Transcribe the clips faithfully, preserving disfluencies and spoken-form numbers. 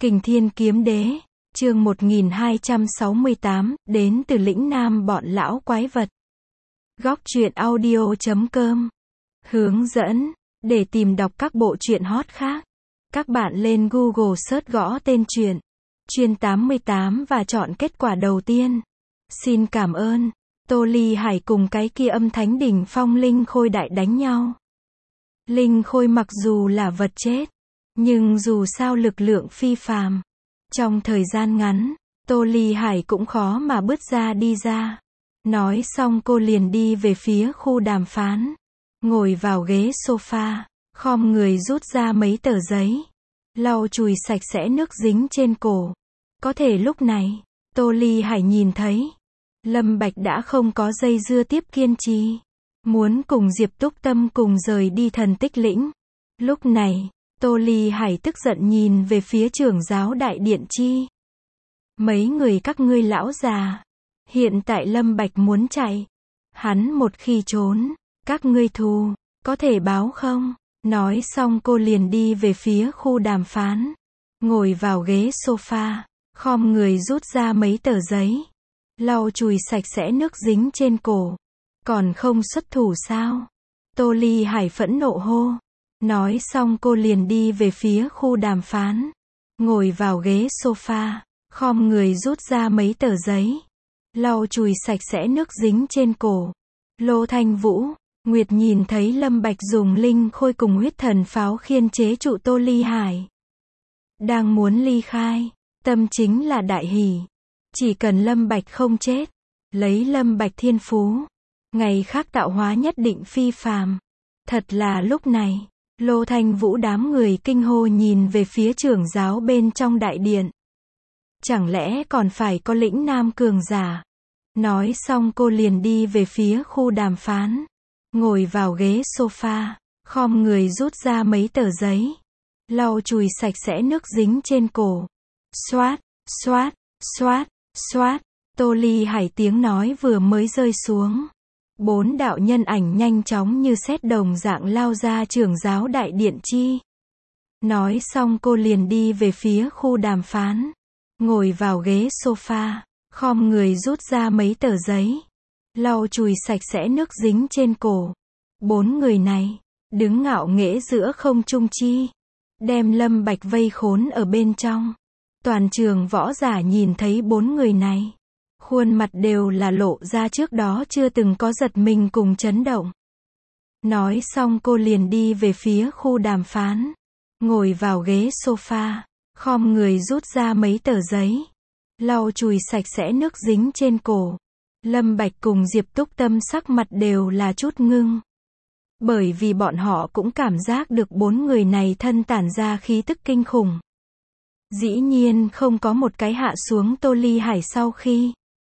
Kình Thiên Kiếm Đế, chương một nghìn hai trăm sáu mươi tám, đến từ lĩnh Nam bọn lão quái vật. Góc truyện audio chấm com. Hướng dẫn, để tìm đọc các bộ truyện hot khác, các bạn lên Google search gõ tên truyện, Chuyên tám mươi tám và chọn kết quả đầu tiên. Xin cảm ơn. Tô Ly Hải cùng cái kia âm thánh đỉnh phong linh khôi đại đánh nhau. Linh khôi mặc dù là vật chết, nhưng dù sao lực lượng phi phàm. Trong thời gian ngắn, Tô Ly Hải cũng khó mà bứt ra đi ra. Nói xong cô liền đi về phía khu đàm phán. Ngồi vào ghế sofa, khom người rút ra mấy tờ giấy. Lau chùi sạch sẽ nước dính trên cổ. Có thể lúc này, Tô Ly Hải nhìn thấy, Lâm Bạch đã không có dây dưa tiếp kiên trì. Muốn cùng Diệp Túc Tâm cùng rời đi thần tích lĩnh. Lúc này, Tô Ly Hải tức giận nhìn về phía trưởng giáo đại điện chi. Mấy người các ngươi lão già. Hiện tại Lâm Bạch muốn chạy. Hắn một khi trốn, các ngươi thù, có thể báo không? Nói xong cô liền đi về phía khu đàm phán. Ngồi vào ghế sofa, khom người rút ra mấy tờ giấy. Lau chùi sạch sẽ nước dính trên cổ. Còn không xuất thủ sao? Tô Ly Hải phẫn nộ hô. Nói xong cô liền đi về phía khu đàm phán. Ngồi vào ghế sofa, khom người rút ra mấy tờ giấy. Lau chùi sạch sẽ nước dính trên cổ. Lô Thanh Vũ, Nguyệt nhìn thấy Lâm Bạch dùng linh khôi cùng huyết thần pháo khiên chế trụ Tô Ly Hải. Đang muốn ly khai, tâm chính là đại hỉ. Chỉ cần Lâm Bạch không chết, lấy Lâm Bạch thiên phú, ngày khác tạo hóa nhất định phi phàm. Thật là lúc này, Lô Thanh Vũ đám người kinh hô nhìn về phía trưởng giáo bên trong đại điện. Chẳng lẽ còn phải có lĩnh nam cường giả? Nói xong cô liền đi về phía khu đàm phán. Ngồi vào ghế sofa, khom người rút ra mấy tờ giấy. Lau chùi sạch sẽ nước dính trên cổ. Xoát, xoát, xoát, xoát. Tô Ly Hải tiếng nói vừa mới rơi xuống. Bốn đạo nhân ảnh nhanh chóng như sét đồng dạng lao ra trưởng giáo đại điện chi. Nói xong cô liền đi về phía khu đàm phán. Ngồi vào ghế sofa, khom người rút ra mấy tờ giấy. Lau chùi sạch sẽ nước dính trên cổ. Bốn người này, đứng ngạo nghễ giữa không trung chi. Đem Lâm Bạch vây khốn ở bên trong. Toàn trường võ giả nhìn thấy bốn người này. Khuôn mặt đều là lộ ra trước đó chưa từng có giật mình cùng chấn động. Nói xong cô liền đi về phía khu đàm phán. Ngồi vào ghế sofa, khom người rút ra mấy tờ giấy. Lau chùi sạch sẽ nước dính trên cổ. Lâm Bạch cùng Diệp Túc Tâm sắc mặt đều là chút ngưng. Bởi vì bọn họ cũng cảm giác được bốn người này thân tản ra khí tức kinh khủng. Dĩ nhiên không có một cái hạ xuống Tô Ly Hải sau khi.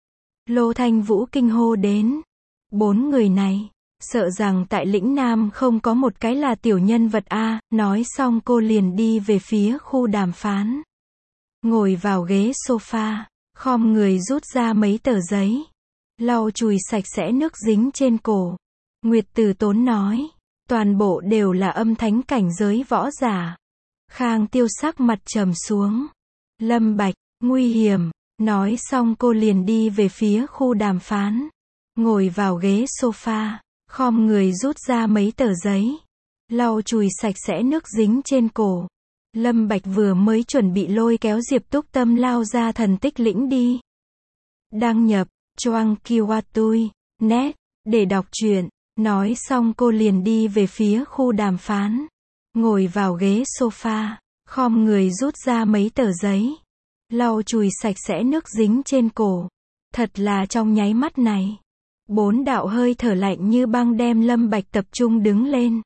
Lô Thanh Vũ kinh hô đến. Bốn người này, sợ rằng tại lĩnh Nam không có một cái là tiểu nhân vật a. Nói xong cô liền đi về phía khu đàm phán. Ngồi vào ghế sofa, khom người rút ra mấy tờ giấy. Lau chùi sạch sẽ nước dính trên cổ. Nguyệt Từ Tốn nói. Toàn bộ đều là âm thánh cảnh giới võ giả. Khang Tiêu sắc mặt trầm xuống. Lâm Bạch, nguy hiểm. Nói xong cô liền đi về phía khu đàm phán. Ngồi vào ghế sofa, khom người rút ra mấy tờ giấy. Lau chùi sạch sẽ nước dính trên cổ. Lâm Bạch vừa mới chuẩn bị lôi kéo Diệp Túc Tâm lao ra thần tích lĩnh đi. Đăng nhập, choang kiwatui, net, để đọc truyện. Nói xong cô liền đi về phía khu đàm phán. Ngồi vào ghế sofa, khom người rút ra mấy tờ giấy. Lau chùi sạch sẽ nước dính trên cổ. Thật là trong nháy mắt này. Bốn đạo hơi thở lạnh như băng đem Lâm Bạch tập trung đứng lên.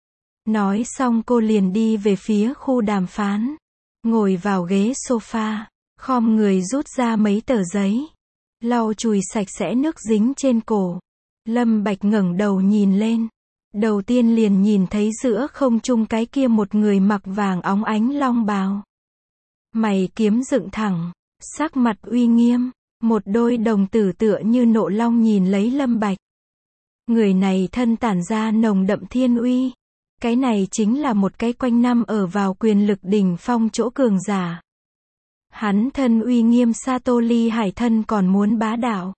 Nói xong cô liền đi về phía khu đàm phán. Ngồi vào ghế sofa, khom người rút ra mấy tờ giấy. Lau chùi sạch sẽ nước dính trên cổ. Lâm Bạch ngẩng đầu nhìn lên. Đầu tiên liền nhìn thấy giữa không trung cái kia một người mặc vàng óng ánh long bào. Mày kiếm dựng thẳng, sắc mặt uy nghiêm, một đôi đồng tử tựa như nộ long nhìn lấy Lâm Bạch. Người này thân tản ra nồng đậm thiên uy. Cái này chính là một cái quanh năm ở vào quyền lực đỉnh phong chỗ cường giả. Hắn thân uy nghiêm Sato Ly Hải thân còn muốn bá đạo.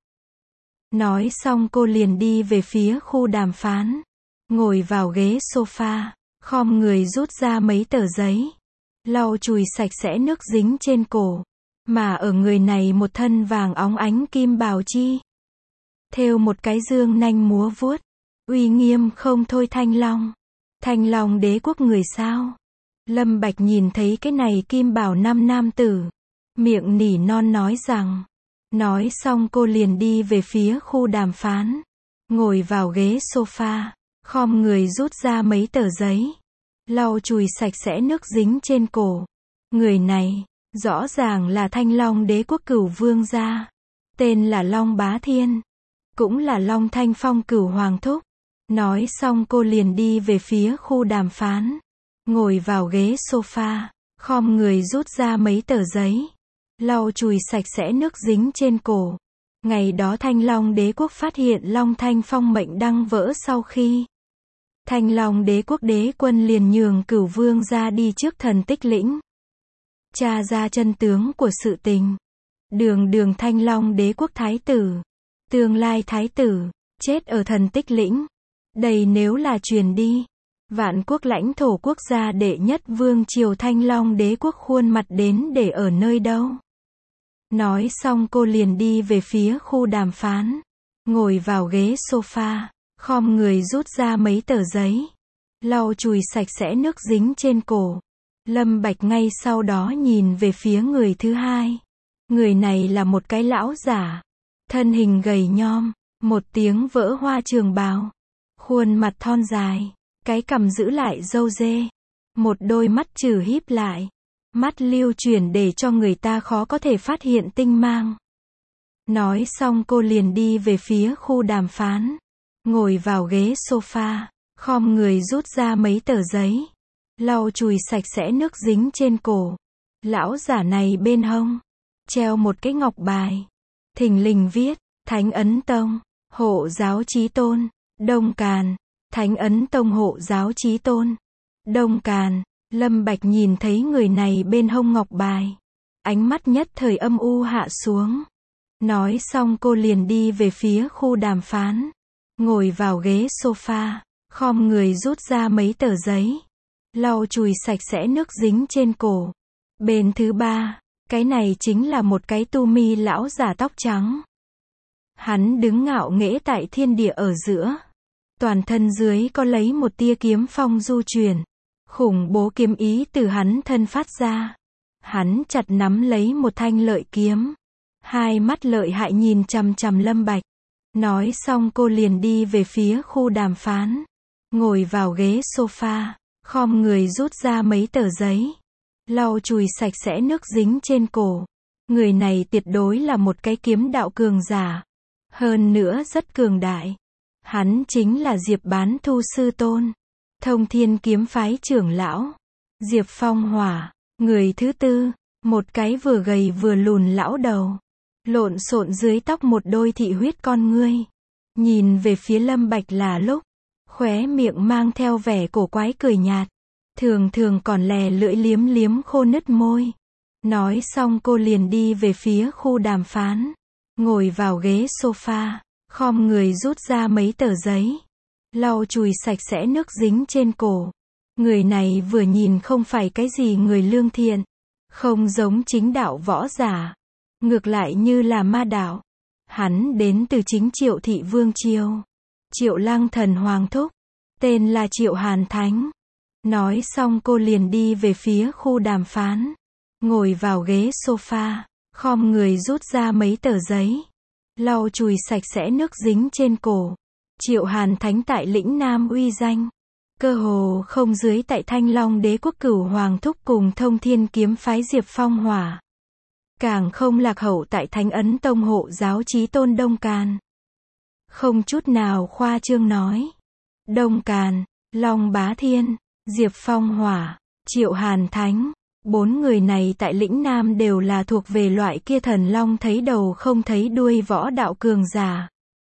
Nói xong cô liền đi về phía khu đàm phán. Ngồi vào ghế sofa, khom người rút ra mấy tờ giấy. Lau chùi sạch sẽ nước dính trên cổ. Mà ở người này một thân vàng óng ánh kim bào chi. Thêu một cái dương nanh múa vuốt. Uy nghiêm không thôi Thanh Long. Thanh Long đế quốc người sao? Lâm Bạch nhìn thấy cái này kim bào năm nam tử. Miệng nỉ non nói rằng. Nói xong cô liền đi về phía khu đàm phán. Ngồi vào ghế sofa, khom người rút ra mấy tờ giấy. Lau chùi sạch sẽ nước dính trên cổ. Người này, rõ ràng là Thanh Long đế quốc cửu vương gia. Tên là Long Bá Thiên. Cũng là Long Thanh Phong cửu hoàng thúc. Nói xong cô liền đi về phía khu đàm phán. Ngồi vào ghế sofa, khom người rút ra mấy tờ giấy. Lau chùi sạch sẽ nước dính trên cổ. Ngày đó Thanh Long đế quốc phát hiện Long Thanh Phong mệnh đăng vỡ sau khi Thanh Long đế quốc đế quân liền nhường cửu vương ra đi trước thần tích lĩnh. Tra ra chân tướng của sự tình. Đường đường Thanh Long đế quốc thái tử. Tương lai thái tử. Chết ở thần tích lĩnh. Đây nếu là truyền đi. Vạn quốc lãnh thổ quốc gia đệ nhất vương triều Thanh Long đế quốc khuôn mặt đến để ở nơi đâu. Nói xong cô liền đi về phía khu đàm phán. Ngồi vào ghế sofa, khom người rút ra mấy tờ giấy. Lau chùi sạch sẽ nước dính trên cổ. Lâm Bạch ngay sau đó nhìn về phía người thứ hai. Người này là một cái lão giả. Thân hình gầy nhom, một tiếng vỡ hoa trường bào. Khuôn mặt thon dài, cái cằm giữ lại râu dê. Một đôi mắt trừ híp lại. Mắt lưu chuyển để cho người ta khó có thể phát hiện tinh mang. Nói xong cô liền đi về phía khu đàm phán. Ngồi vào ghế sofa, khom người rút ra mấy tờ giấy. Lau chùi sạch sẽ nước dính trên cổ. Lão giả này bên hông treo một cái ngọc bài. Thình lình viết, Thánh Ấn Tông, Hộ Giáo Chí Tôn, Đông Càn. Thánh Ấn Tông Hộ Giáo Chí Tôn, Đông Càn. Lâm Bạch nhìn thấy người này bên hông ngọc bài. Ánh mắt nhất thời âm u hạ xuống. Nói xong cô liền đi về phía khu đàm phán. Ngồi vào ghế sofa, khom người rút ra mấy tờ giấy. Lau chùi sạch sẽ nước dính trên cổ. Bên thứ ba, cái này chính là một cái tu mi lão giả tóc trắng. Hắn đứng ngạo nghễ tại thiên địa ở giữa. Toàn thân dưới có lấy một tia kiếm phong du chuyển. Khủng bố kiếm ý từ hắn thân phát ra. Hắn chặt nắm lấy một thanh lợi kiếm. Hai mắt lợi hại nhìn chằm chằm Lâm Bạch. Nói xong cô liền đi về phía khu đàm phán. Ngồi vào ghế sofa, khom người rút ra mấy tờ giấy. Lau chùi sạch sẽ nước dính trên cổ. Người này tuyệt đối là một cái kiếm đạo cường giả. Hơn nữa rất cường đại. Hắn chính là Diệp Bán Thu sư tôn. Thông Thiên kiếm phái trưởng lão. Diệp Phong Hỏa. Người thứ tư, một cái vừa gầy vừa lùn lão đầu. Lộn xộn dưới tóc một đôi thị huyết con ngươi. Nhìn về phía Lâm Bạch là lúc. Khóe miệng mang theo vẻ cổ quái cười nhạt. Thường thường còn lè lưỡi liếm liếm khô nứt môi. Nói xong cô liền đi về phía khu đàm phán. Ngồi vào ghế sofa, khom người rút ra mấy tờ giấy. Lau chùi sạch sẽ nước dính trên cổ. Người này vừa nhìn không phải cái gì người lương thiện. Không giống chính đạo võ giả. Ngược lại như là ma đạo. Hắn đến từ chính Triệu Thị Vương Triều. Triệu Lăng Thần Hoàng Thúc. Tên là Triệu Hàn Thánh. Nói xong cô liền đi về phía khu đàm phán. Ngồi vào ghế sofa, khom người rút ra mấy tờ giấy. Lau chùi sạch sẽ nước dính trên cổ. Triệu Hàn Thánh tại lĩnh Nam uy danh. Cơ hồ không dưới tại Thanh Long đế quốc cửu hoàng thúc cùng Thông Thiên kiếm phái Diệp Phong Hỏa. Càng không lạc hậu tại Thánh Ấn Tông Hộ Giáo Chí Tôn Đông Càn. Không chút nào khoa trương nói. Đông Càn, Long Bá Thiên, Diệp Phong Hỏa, Triệu Hàn Thánh. Bốn người này tại lĩnh Nam đều là thuộc về loại kia thần long thấy đầu không thấy đuôi võ đạo cường giả.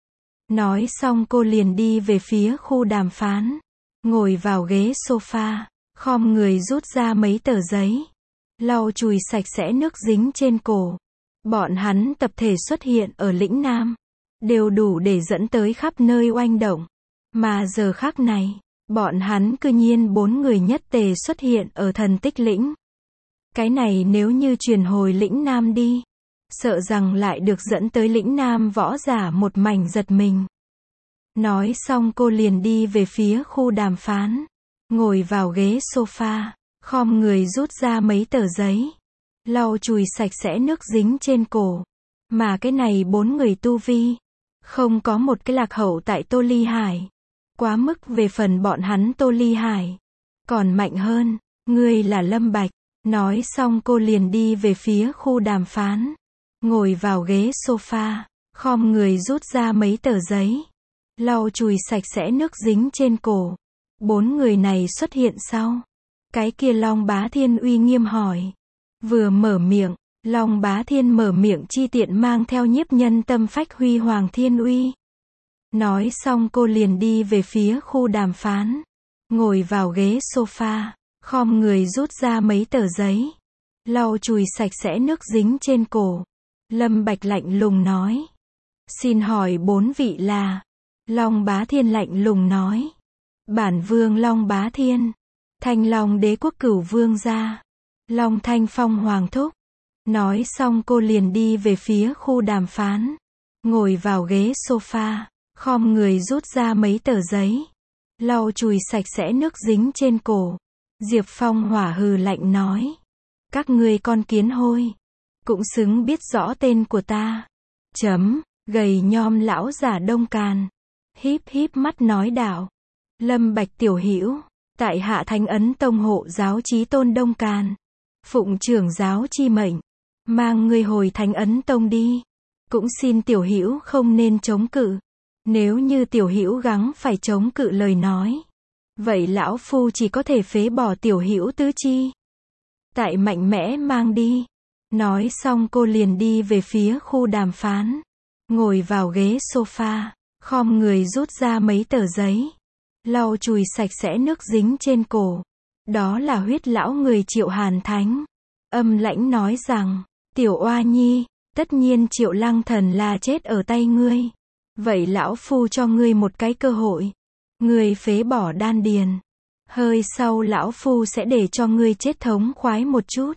Nói xong cô liền đi về phía khu đàm phán. Ngồi vào ghế sofa, khom người rút ra mấy tờ giấy. lau chùi sạch sẽ nước dính trên cổ. Bọn hắn tập thể xuất hiện ở lĩnh Nam, đều đủ để dẫn tới khắp nơi oanh động. Mà giờ khắc này, bọn hắn cư nhiên bốn người nhất tề xuất hiện ở thần tích lĩnh. Cái này nếu như truyền hồi lĩnh Nam đi, sợ rằng lại được dẫn tới lĩnh Nam võ giả một mảnh giật mình. Nói xong cô liền đi về phía khu đàm phán, ngồi vào ghế sofa, khom người rút ra mấy tờ giấy, lau chùi sạch sẽ nước dính trên cổ. Mà cái này bốn người tu vi, không có một cái lạc hậu tại Tô Ly Hải. Quá mức về phần bọn hắn Tô Ly Hải, còn mạnh hơn, ngươi là Lâm Bạch. Nói xong cô liền đi về phía khu đàm phán, ngồi vào ghế sofa, khom người rút ra mấy tờ giấy, lau chùi sạch sẽ nước dính trên cổ. Bốn người này xuất hiện sau. Cái kia Long Bá Thiên uy nghiêm hỏi. Vừa mở miệng, Long Bá Thiên mở miệng chi tiện mang theo nhiếp nhân tâm phách huy hoàng thiên uy. Nói xong cô liền đi về phía khu đàm phán, ngồi vào ghế sofa, khom người rút ra mấy tờ giấy, lau chùi sạch sẽ nước dính trên cổ. Lâm Bạch lạnh lùng nói. Xin hỏi bốn vị là? Long Bá Thiên lạnh lùng nói. Bản vương Long Bá Thiên, Thanh Long Đế quốc Cửu Vương gia, Long Thanh Phong Hoàng thúc. Nói xong cô liền đi về phía khu đàm phán, ngồi vào ghế sofa, khom người rút ra mấy tờ giấy, lau chùi sạch sẽ nước dính trên cổ. Diệp Phong hỏa hừ lạnh nói. Các ngươi con kiến hôi, cũng xứng biết rõ tên của ta. Chấm, gầy nhom lão giả Đông Càn, híp híp mắt nói đạo. Lâm Bạch tiểu hữu, tại hạ Thánh Ấn Tông hộ giáo chí tôn Đông Càn, phụng trưởng giáo chi mệnh, mang ngươi hồi Thánh Ấn Tông đi. Cũng xin tiểu hữu không nên chống cự. Nếu như tiểu hữu gắng phải chống cự lời nói, vậy lão phu chỉ có thể phế bỏ tiểu hữu tứ chi. Tại mạnh mẽ mang đi. Nói xong cô liền đi về phía khu đàm phán, ngồi vào ghế sofa, khom người rút ra mấy tờ giấy, lau chùi sạch sẽ nước dính trên cổ. Đó là huyết lão người Triệu Hàn Thánh. Âm lãnh nói rằng, tiểu oa nhi, tất nhiên Triệu Lăng Thần là chết ở tay ngươi. Vậy lão phu cho ngươi một cái cơ hội. Ngươi phế bỏ đan điền. Hơi sau lão phu sẽ để cho ngươi chết thống khoái một chút.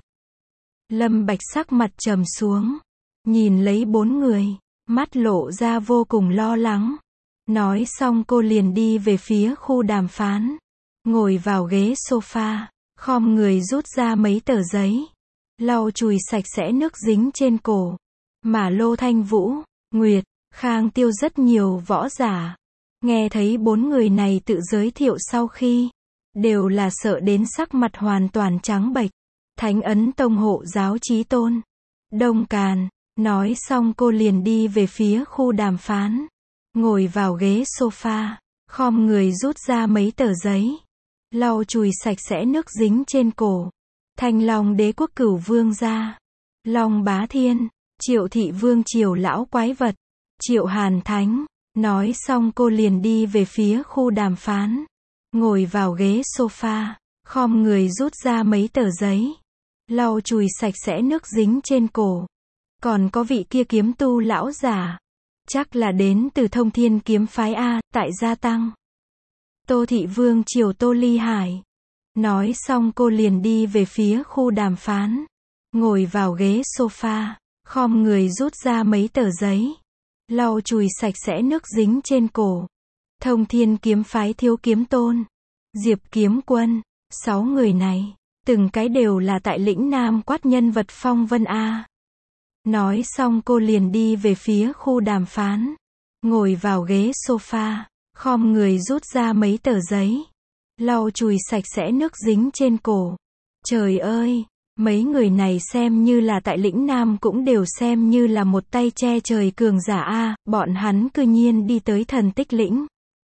Lâm Bạch sắc mặt trầm xuống, nhìn lấy bốn người, mắt lộ ra vô cùng lo lắng. Nói xong cô liền đi về phía khu đàm phán, ngồi vào ghế sofa, khom người rút ra mấy tờ giấy, lau chùi sạch sẽ nước dính trên cổ. Mà Lô Thanh Vũ, Nguyệt, Khang Tiêu rất nhiều võ giả, nghe thấy bốn người này tự giới thiệu sau khi, đều là sợ đến sắc mặt hoàn toàn trắng bệch. Thánh Ấn Tông hộ giáo chí tôn Đông Càn. Nói xong cô liền đi về phía khu đàm phán, ngồi vào ghế sofa, khom người rút ra mấy tờ giấy, lau chùi sạch sẽ nước dính trên cổ. Thanh Long Đế quốc Cửu Vương gia, Long Bá Thiên, Triệu Thị Vương triều lão quái vật, Triệu Hàn Thánh. Nói xong cô liền đi về phía khu đàm phán, ngồi vào ghế sofa, khom người rút ra mấy tờ giấy, lau chùi sạch sẽ nước dính trên cổ. Còn có vị kia kiếm tu lão giả, chắc là đến từ Thông Thiên kiếm phái A, tại gia tăng. Tô Thị Vương triều Tô Ly Hải. Nói xong cô liền đi về phía khu đàm phán, ngồi vào ghế sofa, khom người rút ra mấy tờ giấy, lau chùi sạch sẽ nước dính trên cổ. Thông Thiên kiếm phái thiếu kiếm tôn, Diệp Kiếm Quân. Sáu người này, từng cái đều là tại lĩnh Nam quát nhân vật phong vân A. Nói xong cô liền đi về phía khu đàm phán, ngồi vào ghế sofa, khom người rút ra mấy tờ giấy, lau chùi sạch sẽ nước dính trên cổ. Trời ơi, mấy người này xem như là tại lĩnh Nam cũng đều xem như là một tay che trời cường giả A, bọn hắn cư nhiên đi tới thần tích lĩnh.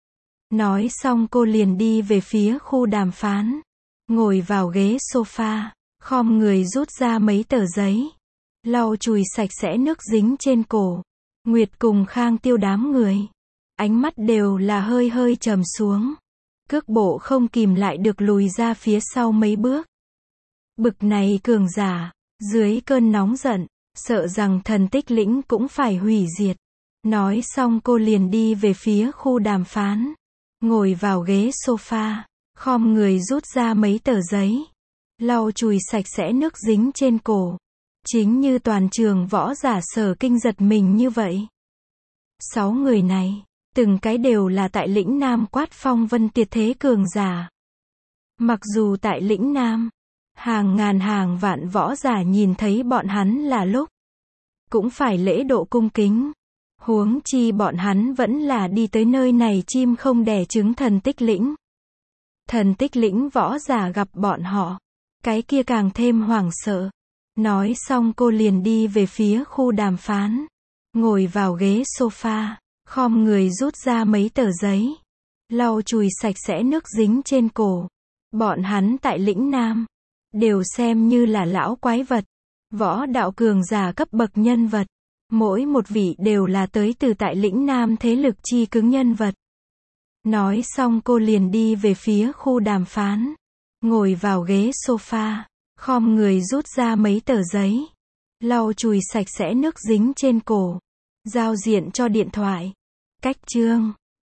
Nói xong cô liền đi về phía khu đàm phán, ngồi vào ghế sofa, khom người rút ra mấy tờ giấy, lau chùi sạch sẽ nước dính trên cổ. Nguyệt cùng Khang Tiêu đám người, ánh mắt đều là hơi hơi trầm xuống, cước bộ không kìm lại được lùi ra phía sau mấy bước. Bực này cường giả, dưới cơn nóng giận, sợ rằng thần tích lĩnh cũng phải hủy diệt. Nói xong cô liền đi về phía khu đàm phán. Ngồi vào ghế sofa, khom người rút ra mấy tờ giấy. Lau chùi sạch sẽ nước dính trên cổ. Chính như toàn trường võ giả Sở Kinh giật mình như vậy. Sáu người này, từng cái đều là tại lĩnh Nam quát phong vân tuyệt thế cường giả. Mặc dù tại lĩnh Nam, hàng ngàn hàng vạn võ giả nhìn thấy bọn hắn là lúc, cũng phải lễ độ cung kính. Huống chi bọn hắn vẫn là đi tới nơi này chim không đẻ trứng thần tích lĩnh. Thần tích lĩnh võ giả gặp bọn họ, cái kia càng thêm hoảng sợ. Nói xong cô liền đi về phía khu đàm phán. Ngồi vào ghế sofa, khom người rút ra mấy tờ giấy. Lau chùi sạch sẽ nước dính trên cổ. Bọn hắn tại lĩnh Nam, đều xem như là lão quái vật. Võ đạo cường giả cấp bậc nhân vật. Mỗi một vị đều là tới từ tại lĩnh Nam thế lực chi cứng nhân vật. Nói xong cô liền đi về phía khu đàm phán. Ngồi vào ghế sofa, khom người rút ra mấy tờ giấy. Lau chùi sạch sẽ nước dính trên cổ. Giao diện cho điện thoại. Cách chương